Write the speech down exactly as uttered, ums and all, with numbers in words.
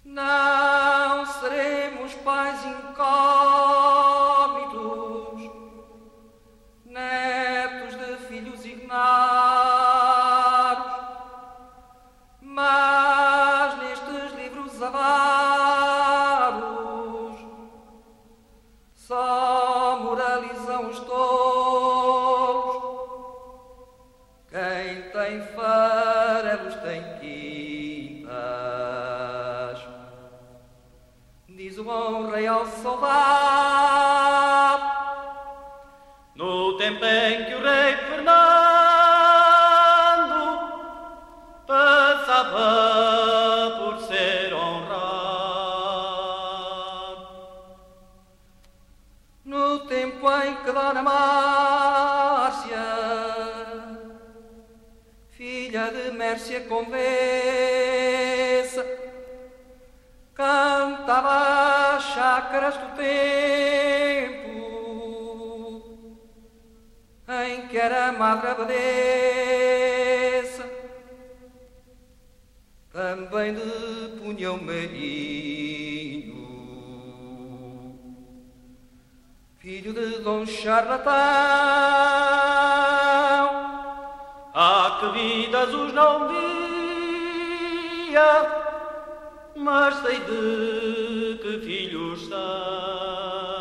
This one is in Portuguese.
Não seremos pais incógnitos, netos de filhos ignaros, mas nestes livros avaros só moralizam os tolos. Quem tem farelos tem quintas, diz o bom rei ao soldado. No tempo em que o rei Fernando passava por ser honrado, no tempo em que Dona Márcia, filha de Mércia Condessa, cantava as chácaras do tempo em que era madre abadesa, também de punhão marinho, filho de Dom Charlatão. há que vidas os não via, mas sei de que filhos são.